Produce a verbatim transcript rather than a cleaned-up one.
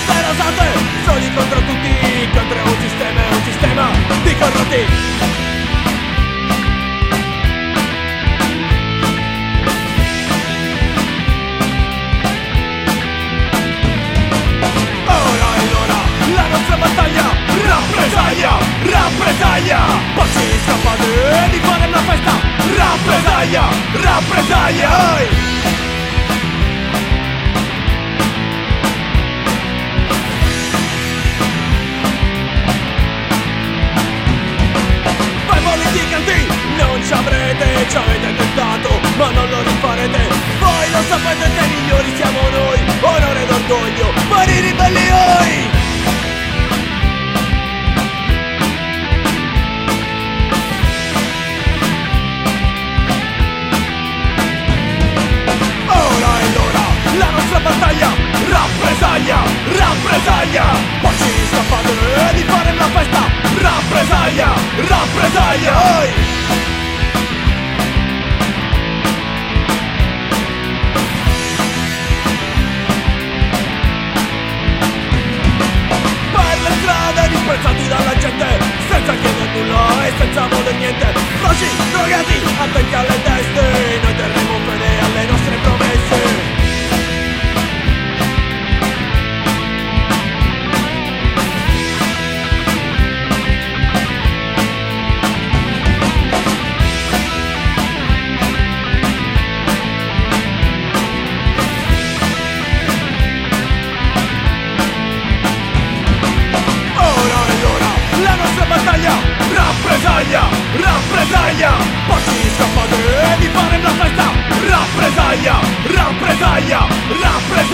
teste rasate, soli contro tutti, contro un sistema e un sistema di corrotti. Ora è l'ora, la nostra battaglia, rappresaglia, rappresaglia, porci scappate di fare una festa, rappresaglia, rappresaglia. Oi! Non ci avrete, ci avete tentato, ma non lo rifarete. Voi lo sapete che i migliori siamo noi, onore ed orgoglio, mari ribelli oi! Ora è l'ora, la nostra battaglia, rappresaglia, rappresaglia, porci scappate di fare una festa, rappresaglia, rappresaglia oi! Disprezzati dalla gente, senza chiedere nulla e senza voler niente. Froci, drogati, attenti alle teste, noi terremo fede alle nostre promesse. Rappresaglia, rappresaglia, porci scappate di fare una festa, rappresaglia, rappresaglia, rappresaglia.